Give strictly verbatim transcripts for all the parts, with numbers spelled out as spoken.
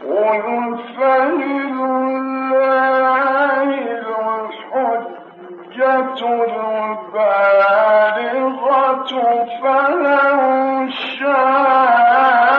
قل فلله الحجة البالغة فلو شاء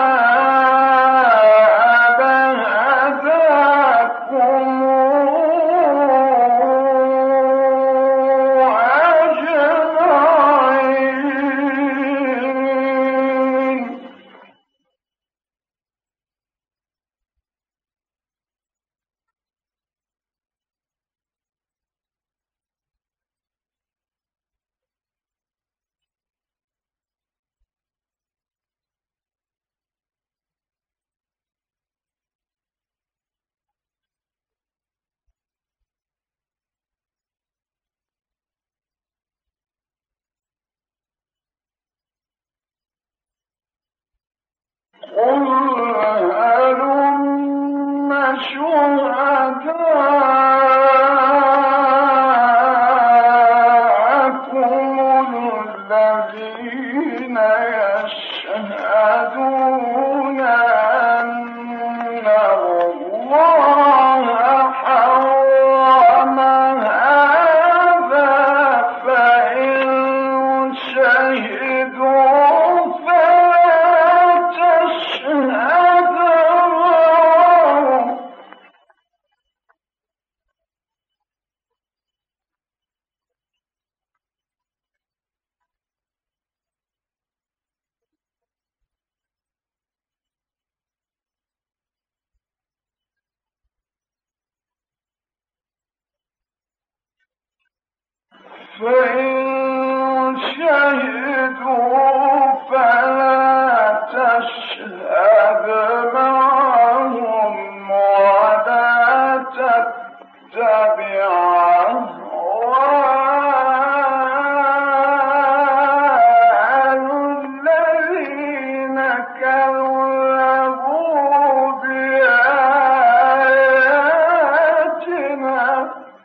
قل هلم شهداءكم الذين يشهدون أن الله حرم هذا فإن شهدوا فإن شهدوا فلا تشهد معهم ولا تتبع أهواء الذين كذبوا بآياتنا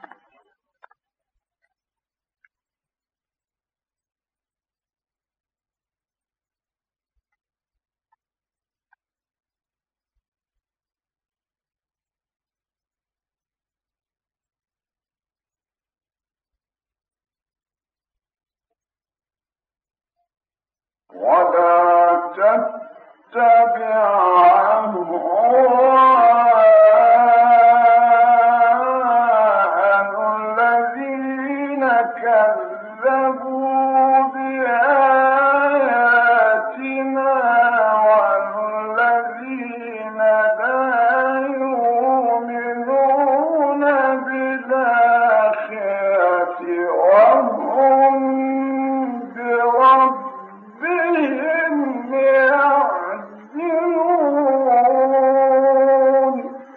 ولا تتبع أهواء الذين كذبوا بآياتنا والذين لا يؤمنون بالآخرة وهم بربهم يعدلون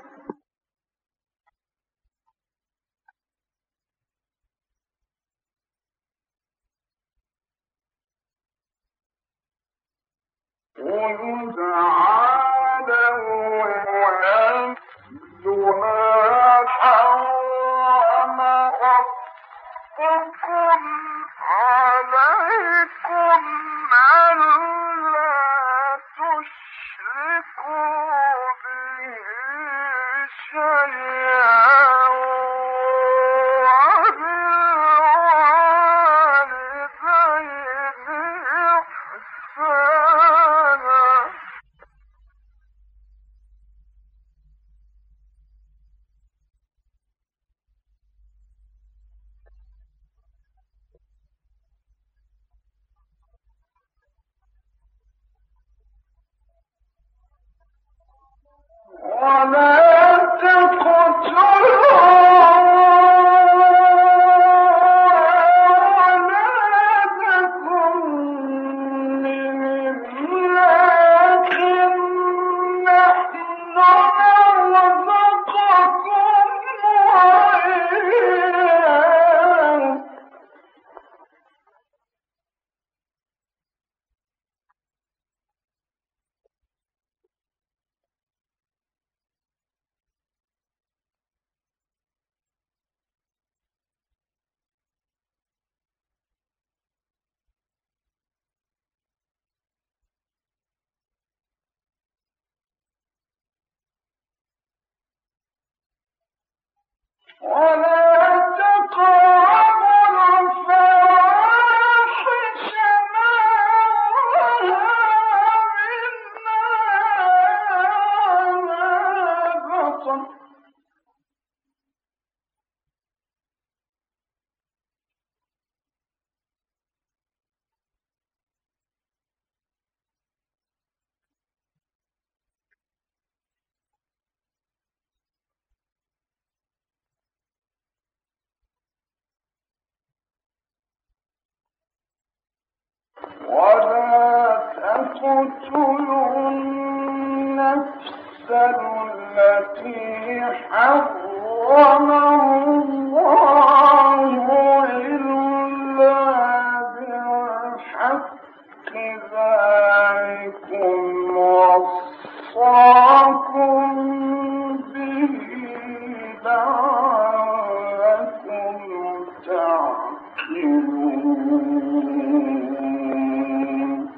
قل تعالوا واتل ما حرم ربكم عليكم ألا تشركوا به شيئا وبالوالدين إحسانا ولا تقتلوا أولادكم من إملاق نحن نرزقكم وإياهم ولا تقربوا الفواحش ما ظهر منها وما بطن ولا تقتلوا النفس التي حرم الله إلا بالحق ذلكم وصاكم به لعلكم تعقلون.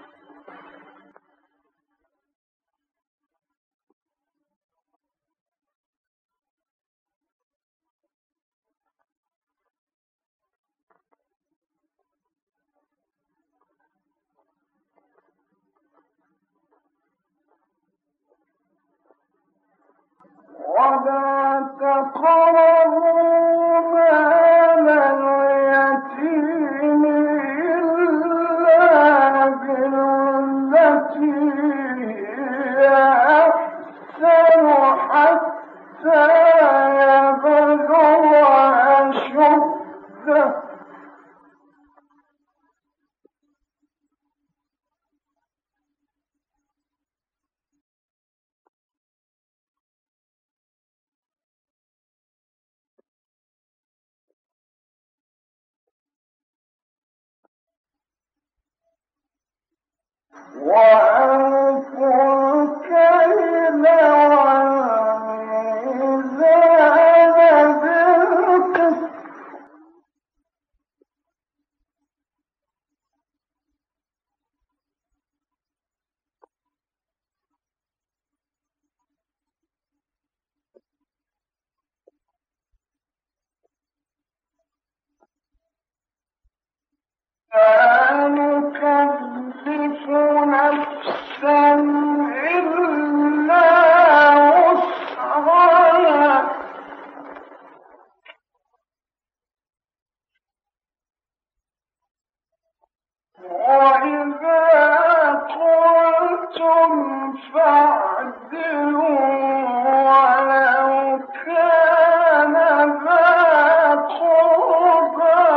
ولا تقربوا مال اليتيم إلا بالتي هي أحسن حتى يبلغ أشده وأوفوا الكيل والميزان بالقسط لا نكلف نفسا إلا وسعها وإذا قلتم فاعدلوا ولو كان ذا قربى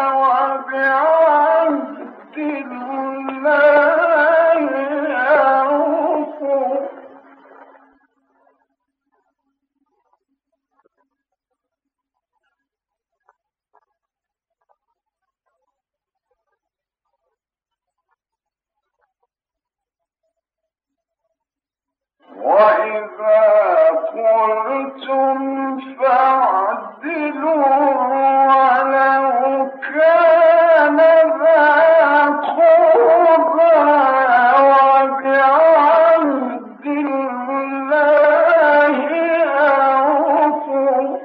وبعهد الله أوفوا. وإذا قلتم فاعدلوا ولو كان ذا قربى وبعهد الله أوفوا.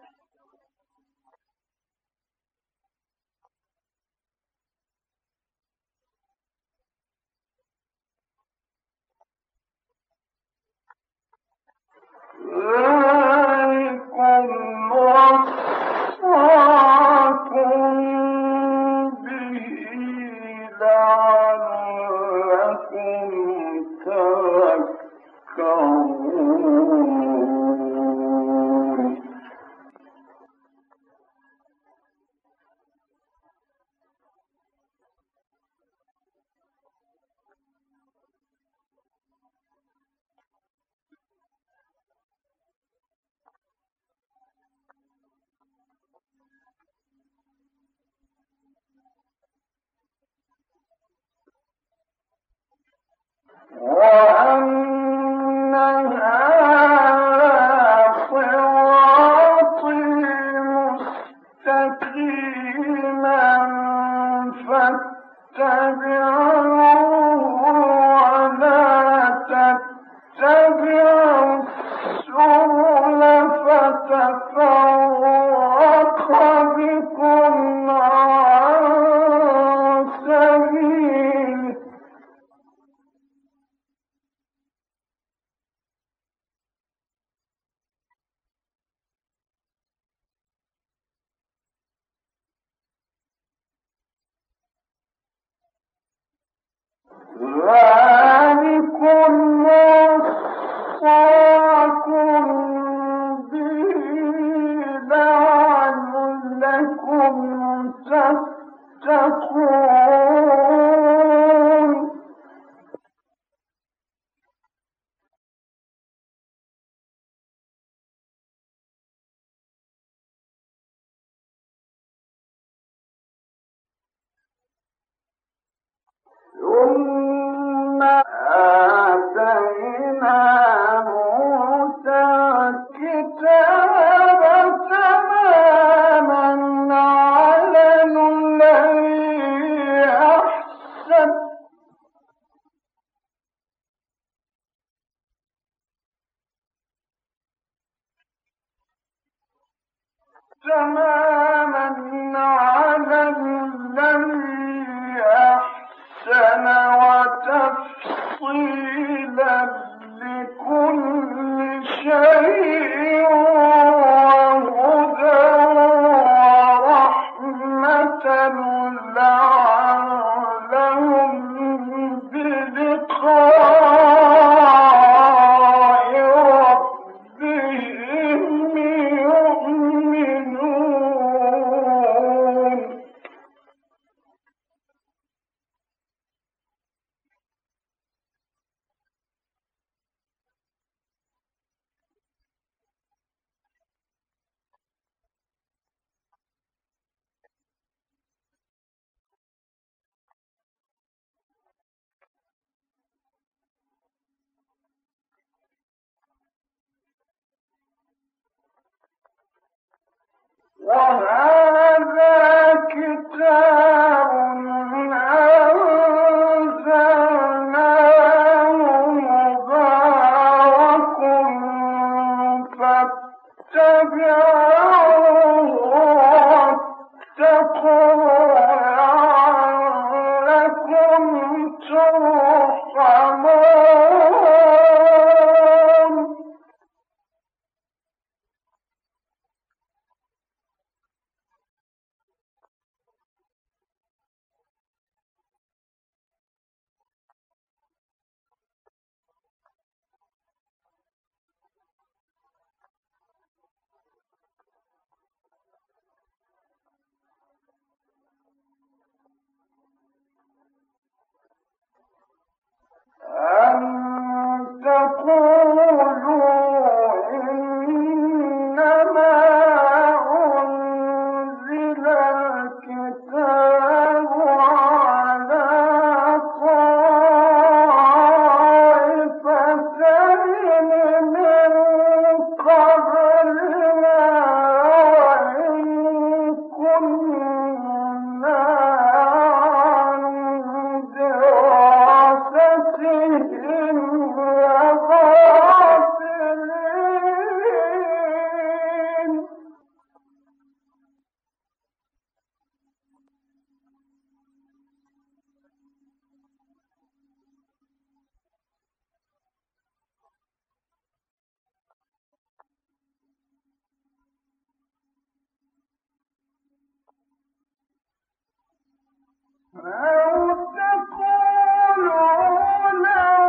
ذلكم وصاكم به لعلكم تذكرون. ذلكم وصاكم به لعلكم تتقون. ثم آتينا موسى الكتاب تماما على الذي أحسن تماما على الذي أحسن وتفصيلا لكل شيء وهدى ورحمة لعلهم بلقاء ربهم يؤمنون. وهذا كتاب أنزلناه مبارك فاتبعوه واتقوا لعلكم ترحمون. أن تقولوا إنما أنزل الكتاب على طائفتين من قبلنا وإن كنا عن دراستهم لغافلين. أو تقولوا لو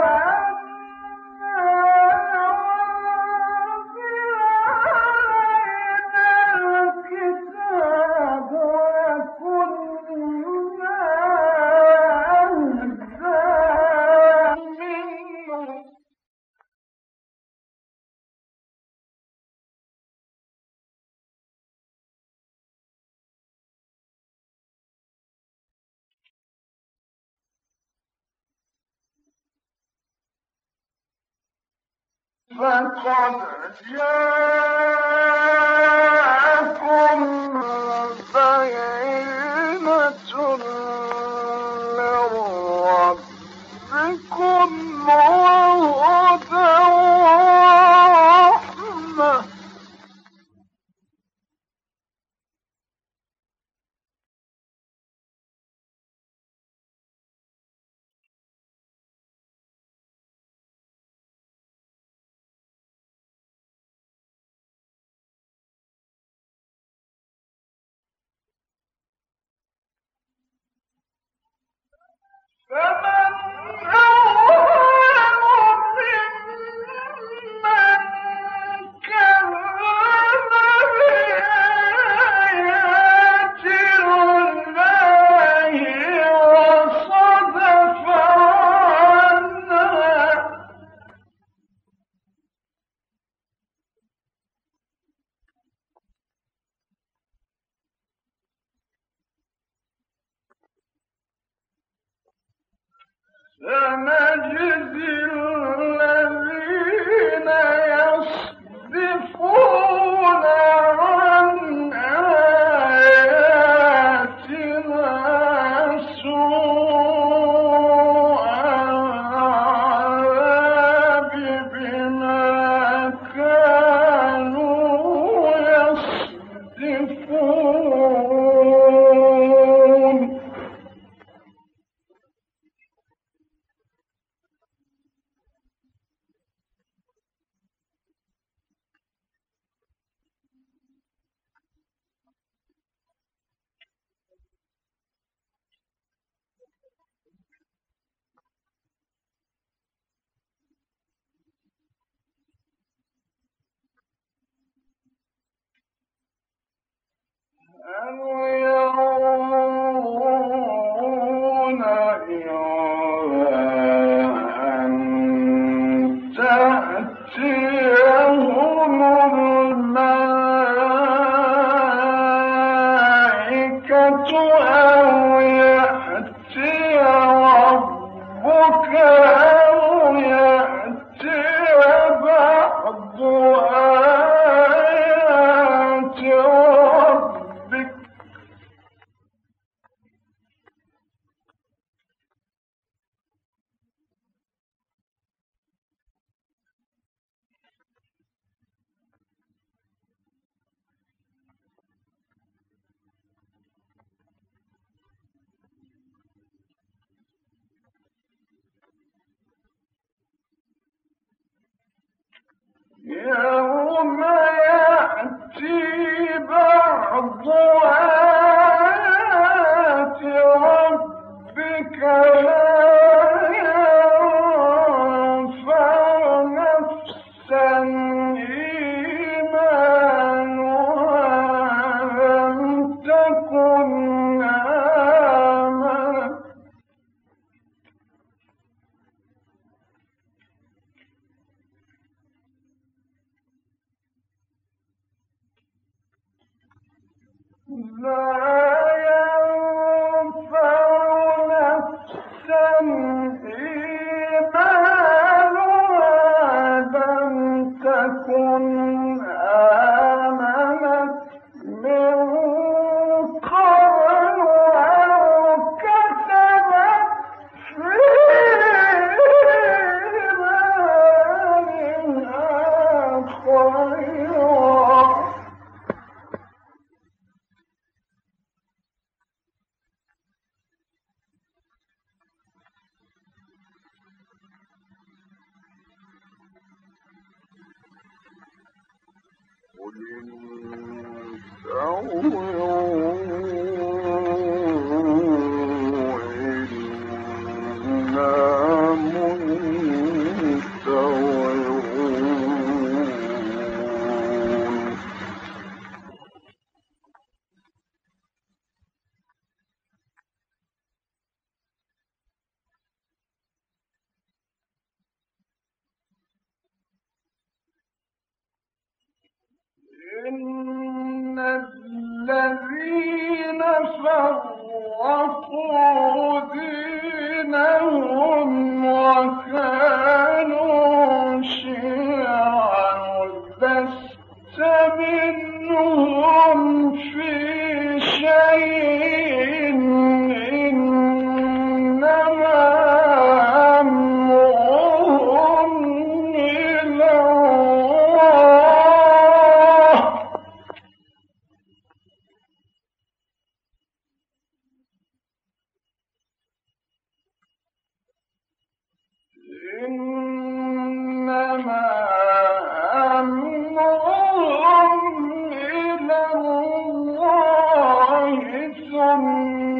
أنا أنزل علينا الكتاب لكنا أهدى منه. فقد جاءكم بينة من ربكم وهدى ورحمة. فمن سنجزي الذين يصدفون عن آياتنا سوء العذاب بما كانوا يصدفون. هل ينظرون إلا أن تأتيهم الملائكة أو يأتي ربك أو يأتي بعض آيات ربك. يوم يأتي بعض آيات ربك لا ينفع نفسا إيمانها لم تكن آمنت لا ينفع نفسا إيمانها لم تكن آمنت من قبل أو كسبت في إيمانها خيرا. قل إن تولوا إنا منتظرون. إن الذين فرقوا دينهم وكانوا شيعا لست منهم في شيء إنما أمرهم إلى الله. إنما أمرهم إلى الله ثم